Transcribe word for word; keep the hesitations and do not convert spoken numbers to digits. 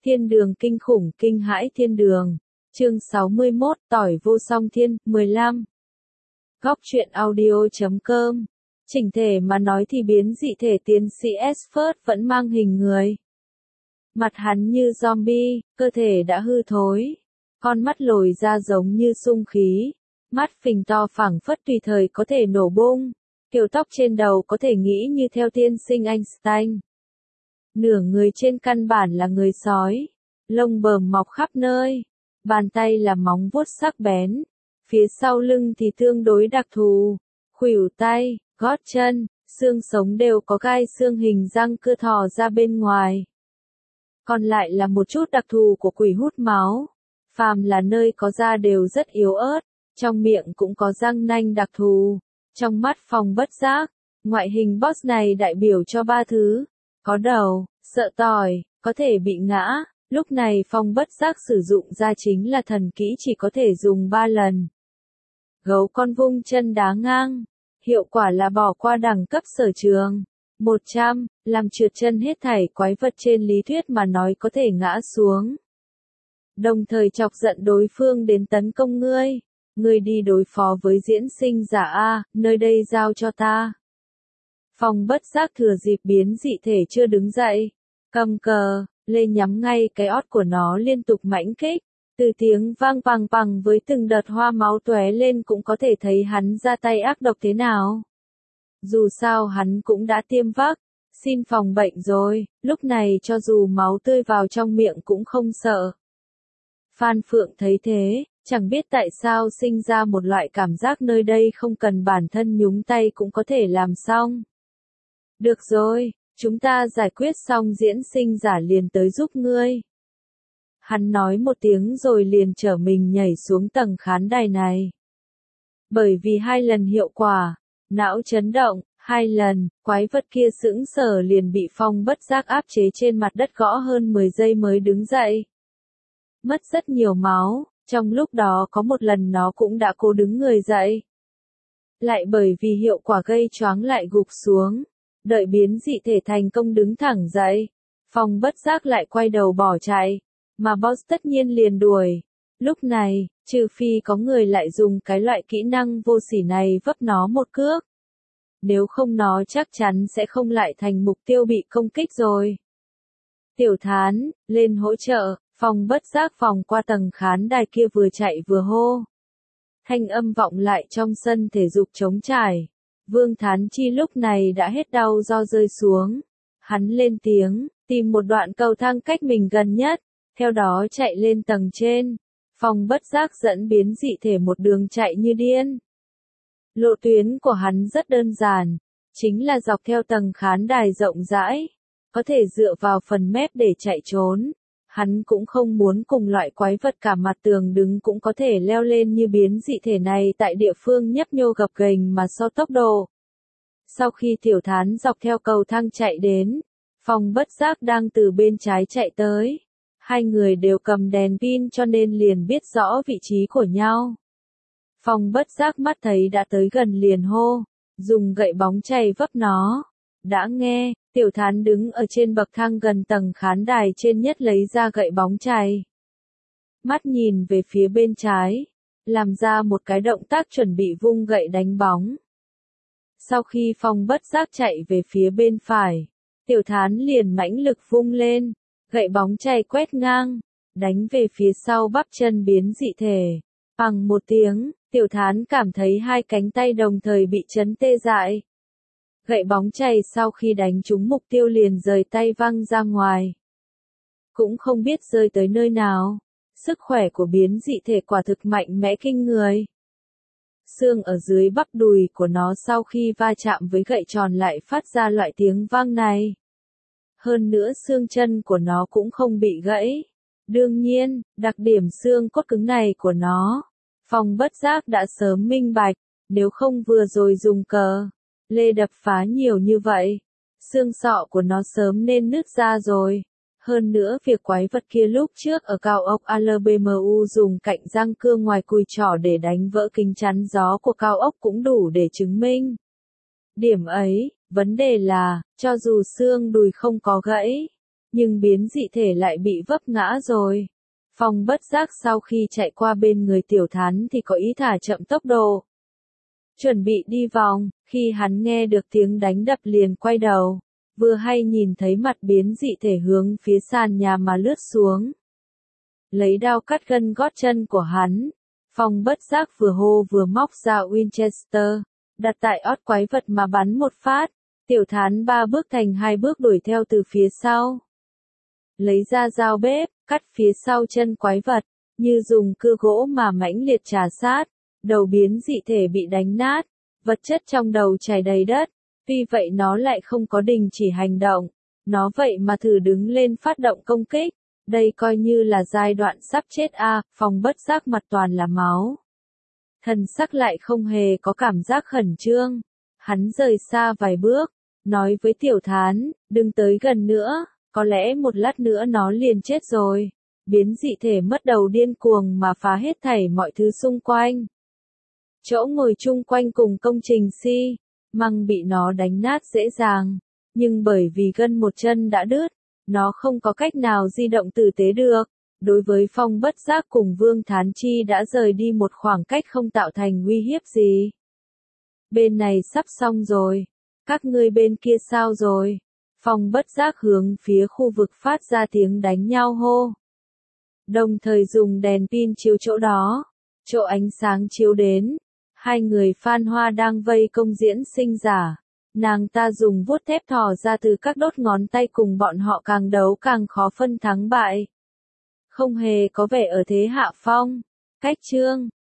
Thiên đường kinh khủng kinh hãi thiên đường. Chương sáu mươi mốt tỏi vô song thiên, mười lăm. Góc truyện audio chấm com. Chỉnh thể mà nói thì biến dị thể tiến sĩ Esford vẫn mang hình người. Mặt hắn như zombie, cơ thể đã hư thối. Con mắt lồi ra giống như sung khí. Mắt phình to phẳng phất tùy thời có thể nổ bung. Kiểu tóc trên đầu có thể nghĩ như theo tiên sinh Einstein. Nửa người trên căn bản là người sói. Lông bờm mọc khắp nơi. Bàn tay là móng vuốt sắc bén. Phía sau lưng thì tương đối đặc thù. Khuỷu tay, gót chân, xương sống đều có gai xương hình răng cưa thò ra bên ngoài. Còn lại là một chút đặc thù của quỷ hút máu. Phàm là nơi có da đều rất yếu ớt. Trong miệng cũng có răng nanh đặc thù. Trong mắt Phong Bất Giác, ngoại hình boss này đại biểu cho ba thứ. Có đầu, sợ tỏi, có thể bị ngã. Lúc này Phong Bất Giác sử dụng ra chính là thần kỹ chỉ có thể dùng ba lần. Gấu con vung chân đá ngang. Hiệu quả là bỏ qua đẳng cấp sở trường. một trăm, làm trượt chân hết thảy quái vật trên lý thuyết mà nói có thể ngã xuống. Đồng thời chọc giận đối phương đến tấn công ngươi. Ngươi đi đối phó với diễn sinh giả A, nơi đây giao cho ta. Phong Bất Giác thừa dịp biến dị thể chưa đứng dậy. Cầm cờ, lên nhắm ngay cái ót của nó liên tục mãnh kích. Từ tiếng vang pằng pằng với từng đợt hoa máu tóe lên cũng có thể thấy hắn ra tay ác độc thế nào. Dù sao hắn cũng đã tiêm vắc, xin phòng bệnh rồi, lúc này cho dù máu tươi vào trong miệng cũng không sợ. Phan Phượng thấy thế, chẳng biết tại sao sinh ra một loại cảm giác nơi đây không cần bản thân nhúng tay cũng có thể làm xong. Được rồi, chúng ta giải quyết xong diễn sinh giả liền tới giúp ngươi. Hắn nói một tiếng rồi liền trở mình nhảy xuống tầng khán đài này. Bởi vì hai lần hiệu quả, não chấn động, hai lần, quái vật kia sững sờ liền bị Phong Bất Giác áp chế trên mặt đất gõ hơn mười giây mới đứng dậy. Mất rất nhiều máu, trong lúc đó có một lần nó cũng đã cố đứng người dậy. Lại bởi vì hiệu quả gây choáng lại gục xuống, đợi biến dị thể thành công đứng thẳng dậy, Phong Bất Giác lại quay đầu bỏ chạy. Mà boss tất nhiên liền đuổi. Lúc này, trừ phi có người lại dùng cái loại kỹ năng vô sỉ này vấp nó một cước. Nếu không nó chắc chắn sẽ không lại thành mục tiêu bị công kích rồi. Tiểu Thán, lên hỗ trợ, Phong Bất Giác vòng qua tầng khán đài kia vừa chạy vừa hô. Thanh âm vọng lại trong sân thể dục trống trải. Vương Thán Chi lúc này đã hết đau do rơi xuống. Hắn lên tiếng, tìm một đoạn cầu thang cách mình gần nhất. Theo đó chạy lên tầng trên. Phong Bất Giác dẫn biến dị thể một đường chạy như điên. Lộ tuyến của hắn rất đơn giản. Chính là dọc theo tầng khán đài rộng rãi. Có thể dựa vào phần mép để chạy trốn. Hắn cũng không muốn cùng loại quái vật cả mặt tường đứng cũng có thể leo lên như biến dị thể này tại địa phương nhấp nhô gập ghềnh mà so tốc độ. Sau khi Tiểu Thán dọc theo cầu thang chạy đến, Phong Bất Giác đang từ bên trái chạy tới. Hai người đều cầm đèn pin cho nên liền biết rõ vị trí của nhau. Phong Bất Giác mắt thấy đã tới gần liền hô, dùng gậy bóng chày vấp nó. Đã nghe, Tiểu Thán đứng ở trên bậc thang gần tầng khán đài trên nhất lấy ra gậy bóng chày. Mắt nhìn về phía bên trái, làm ra một cái động tác chuẩn bị vung gậy đánh bóng. Sau khi Phong Bất Giác chạy về phía bên phải, Tiểu Thán liền mãnh lực vung lên. Gậy bóng chày quét ngang, đánh về phía sau bắp chân biến dị thể. Bằng một tiếng, Tiểu Thán cảm thấy hai cánh tay đồng thời bị chấn tê dại. Gậy bóng chày sau khi đánh trúng mục tiêu liền rời tay văng ra ngoài. Cũng không biết rơi tới nơi nào. Sức khỏe của biến dị thể quả thực mạnh mẽ kinh người. Xương ở dưới bắp đùi của nó sau khi va chạm với gậy tròn lại phát ra loại tiếng vang này. Hơn nữa xương chân của nó cũng không bị gãy. Đương nhiên, đặc điểm xương cốt cứng này của nó, Phong Bất Giác đã sớm minh bạch, nếu không vừa rồi dùng cờ lê đập phá nhiều như vậy, xương sọ của nó sớm nên nứt ra rồi. Hơn nữa việc quái vật kia lúc trước ở cao ốc Alabama dùng cạnh răng cưa ngoài cùi trỏ để đánh vỡ kính chắn gió của cao ốc cũng đủ để chứng minh. Điểm ấy, vấn đề là, cho dù xương đùi không có gãy, nhưng biến dị thể lại bị vấp ngã rồi. Phong bất giác sau khi chạy qua bên người Tiểu Thán thì có ý thả chậm tốc độ. Chuẩn bị đi vòng, khi hắn nghe được tiếng đánh đập liền quay đầu, vừa hay nhìn thấy mặt biến dị thể hướng phía sàn nhà mà lướt xuống. Lấy đao cắt gân gót chân của hắn, Phong bất giác vừa hô vừa móc ra Winchester, đặt tại ót quái vật mà bắn một phát. Tiểu Thán ba bước thành hai bước đuổi theo từ phía sau. Lấy ra dao bếp, cắt phía sau chân quái vật, như dùng cưa gỗ mà mãnh liệt trà sát. Đầu biến dị thể bị đánh nát, vật chất trong đầu chảy đầy đất, tuy vậy nó lại không có đình chỉ hành động, nó vậy mà thử đứng lên phát động công kích, đây coi như là giai đoạn sắp chết a. À, Phong bất giác mặt toàn là máu. Thần sắc lại không hề có cảm giác khẩn trương, hắn rời xa vài bước, nói với Tiểu Thán, đừng tới gần nữa, có lẽ một lát nữa nó liền chết rồi. Biến dị thể mất đầu điên cuồng mà phá hết thảy mọi thứ xung quanh. Chỗ ngồi chung quanh cùng công trình xi măng bị nó đánh nát dễ dàng, nhưng bởi vì gân một chân đã đứt, nó không có cách nào di động tử tế được. Đối với Phong bất giác cùng Vương Thán Chi đã rời đi một khoảng cách không tạo thành uy hiếp gì. Bên này sắp xong rồi, các ngươi bên kia sao rồi? Phong bất giác hướng phía khu vực phát ra tiếng đánh nhau hô. Đồng thời dùng đèn pin chiếu chỗ đó, chỗ ánh sáng chiếu đến. Hai người Phan Hoa đang vây công diễn sinh giả. Nàng ta dùng vuốt thép thò ra từ các đốt ngón tay cùng bọn họ càng đấu càng khó phân thắng bại. Không hề có vẻ ở thế hạ phong. Cách chương